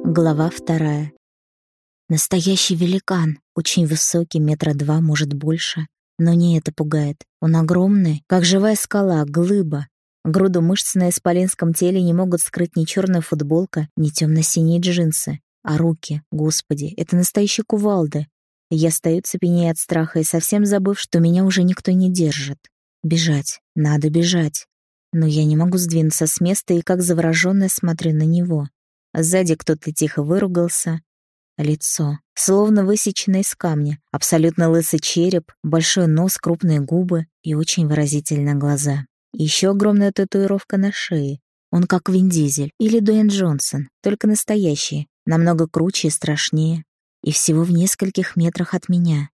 Глава 2. Настоящий великан, очень высокий, 2 метра, может, больше. Но не это пугает. Он огромный, как живая скала, глыба. Груду мышц на исполинском теле не могут скрыть ни черная футболка, ни темно-синие джинсы. А руки, господи, это настоящие кувалды. Я стою цепенея от страха и совсем забыв, что меня уже никто не держит. Бежать, надо бежать. Но я не могу сдвинуться с места и как заворожённая смотрю на него. Сзади кто-то тихо выругался. Лицо, словно высеченное из камня, абсолютно лысый череп, большой нос, крупные губы и очень выразительные глаза. И еще огромная татуировка на шее. Он как Вин Дизель или Дуэйн Джонсон, только настоящий, намного круче и страшнее. И всего в нескольких метрах от меня.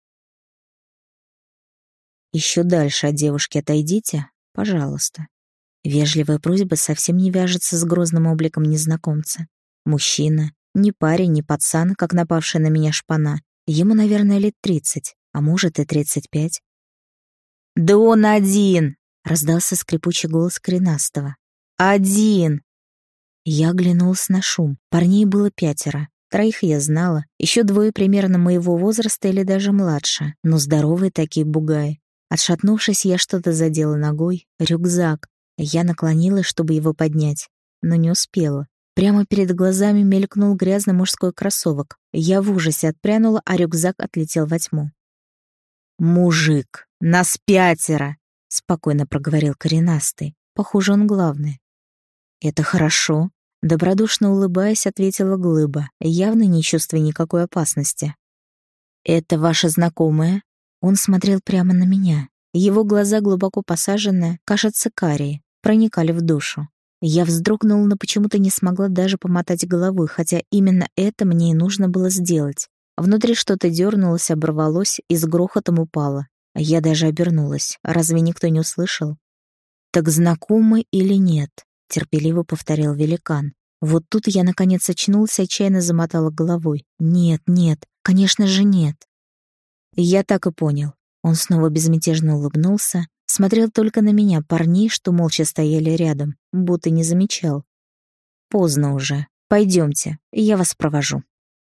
Еще дальше от девушки отойдите, пожалуйста. Вежливая просьба совсем не вяжется с грозным обликом незнакомца. Мужчина, не парень, не пацан, как напавшая на меня шпана. Ему, наверное, лет 30, а может и 35. «Да он один!» — раздался скрипучий голос коренастого. «Один!» Я оглянулась на шум. Парней было 5. 3 я знала, еще 2 примерно моего возраста или даже младше, но здоровые такие бугаи. Отшатнувшись, я что-то задела ногой. Рюкзак. Я наклонилась, чтобы его поднять, но не успела. Прямо перед глазами мелькнул грязный мужской кроссовок. Я в ужасе отпрянула, а рюкзак отлетел во тьму. «Мужик, нас 5!» — спокойно проговорил коренастый. Похоже, он главный. «Это хорошо», — добродушно улыбаясь, ответила глыба, явно не чувствуя никакой опасности. «Это ваша знакомая?» Он смотрел прямо на меня. Его глаза, глубоко посаженные, кажется, карие, проникали в душу. Я вздрогнула, но почему-то не смогла даже помотать головой, хотя именно это мне и нужно было сделать. Внутри что-то дернулось, оборвалось и с грохотом упало. Я даже обернулась. Разве никто не услышал? «Так знакомы или нет?» — терпеливо повторил великан. Вот тут я наконец очнулась и отчаянно замотала головой. «Нет, нет, конечно же нет». Я так и понял. Он снова безмятежно улыбнулся, смотрел только на меня, парней, что молча стояли рядом, будто не замечал. «Поздно уже. Пойдемте, я вас провожу».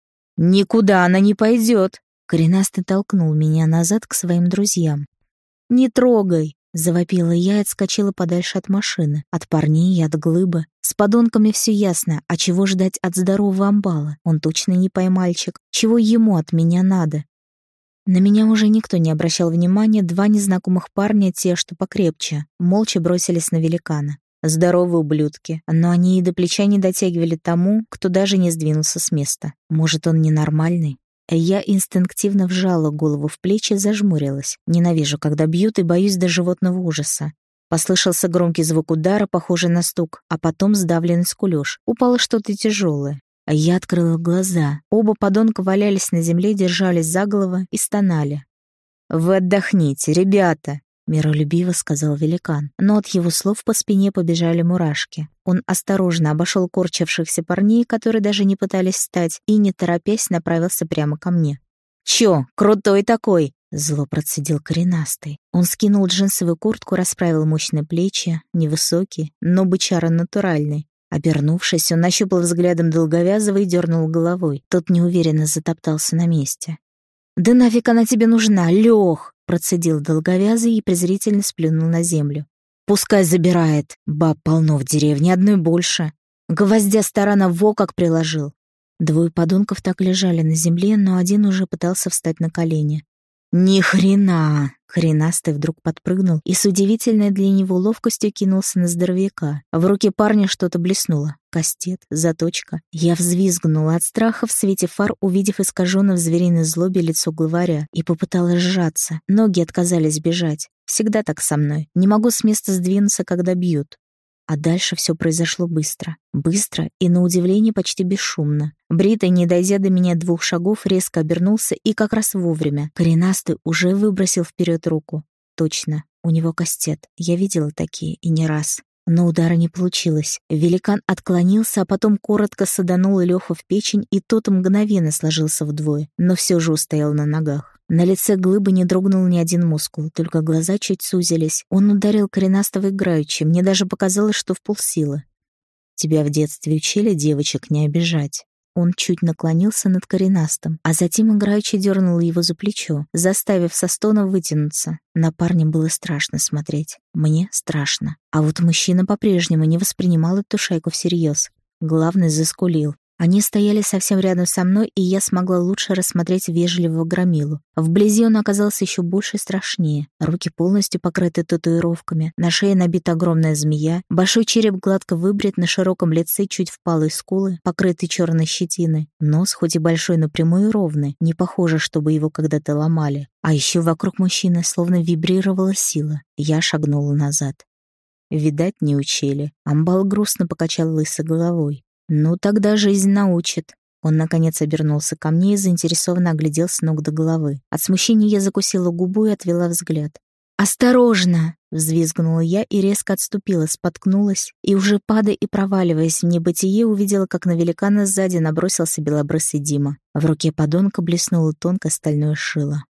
«Никуда она не пойдет!» Коренастый толкнул меня назад к своим друзьям. «Не трогай!» — завопила я и отскочила подальше от машины, от парней и от глыбы. С подонками все ясно, а чего ждать от здорового амбала? Он точно не поймальчик. Чего ему от меня надо? На меня уже никто не обращал внимания, 2 незнакомых парня, те, что покрепче, молча бросились на великана. Здоровые ублюдки, но они и до плеча не дотягивали тому, кто даже не сдвинулся с места. Может, он ненормальный? Я инстинктивно вжала голову в плечи и зажмурилась. Ненавижу, когда бьют, и боюсь до животного ужаса. Послышался громкий звук удара, похожий на стук, а потом сдавленный скулёж. Упало что-то тяжелое. Я открыла глаза. Оба подонка валялись на земле, держались за головы и стонали. «Вы отдохните, ребята!» — миролюбиво сказал великан. Но от его слов по спине побежали мурашки. Он осторожно обошел корчившихся парней, которые даже не пытались встать, и, не торопясь, направился прямо ко мне. «Чё, крутой такой!» — зло процедил коренастый. Он скинул джинсовую куртку, расправил мощные плечи, невысокий, но бычара натуральный. Обернувшись, он нащупал взглядом долговязого и дернул головой. Тот неуверенно затоптался на месте. «Да нафиг она тебе нужна, Лёх!» — процедил долговязый и презрительно сплюнул на землю. «Пускай забирает. Баб полно в деревне, одной больше. Гвоздя старана во как приложил». 2 подонков так лежали на земле, но один уже пытался встать на колени. «Ни хрена!» Коренастый вдруг подпрыгнул и с удивительной для него ловкостью кинулся на здоровяка. В руке парня что-то блеснуло. Кастет, заточка. Я взвизгнула от страха в свете фар, увидев искажённое в звериной злобе лицо главаря, и попыталась сжаться. Ноги отказались бежать. Всегда так со мной. Не могу с места сдвинуться, когда бьют. А дальше все произошло быстро. Быстро и, на удивление, почти бесшумно. Бритый, не дойдя до меня 2 шагов, резко обернулся и как раз вовремя. Коренастый уже выбросил вперед руку. Точно, у него кастет. Я видела такие, и не раз. Но удара не получилось. Великан отклонился, а потом коротко саданул Лёху в печень, и тот мгновенно сложился вдвое, но все же устоял на ногах. На лице глыбы не дрогнул ни один мускул, только глаза чуть сузились. Он ударил коренастого играючи, мне даже показалось, что в полсилы. «Тебя в детстве учили девочек не обижать?» Он чуть наклонился над коренастым, а затем играючи дернул его за плечо, заставив со стона вытянуться. На парня было страшно смотреть. Мне страшно. А вот мужчина по-прежнему не воспринимал эту шайку всерьез. Главный заскулил. Они стояли совсем рядом со мной, и я смогла лучше рассмотреть вежливого громилу. Вблизи он оказался еще больше и страшнее. Руки полностью покрыты татуировками, на шее набита огромная змея, большой череп гладко выбрит, на широком лице чуть впалые скулы, покрытые черной щетиной. Нос хоть и большой, но прямой и ровный, не похоже, чтобы его когда-то ломали. А еще вокруг мужчины словно вибрировала сила. Я шагнула назад. Видать, не учили. Амбал грустно покачал лысой головой. «Ну, тогда жизнь научит». Он, наконец, обернулся ко мне и заинтересованно оглядел с ног до головы. От смущения я закусила губу и отвела взгляд. «Осторожно!» — взвизгнула я и резко отступила, споткнулась, и уже падая и проваливаясь в небытие, увидела, как на великана сзади набросился белобрысый Дима. В руке подонка блеснуло тонкое стальное шило.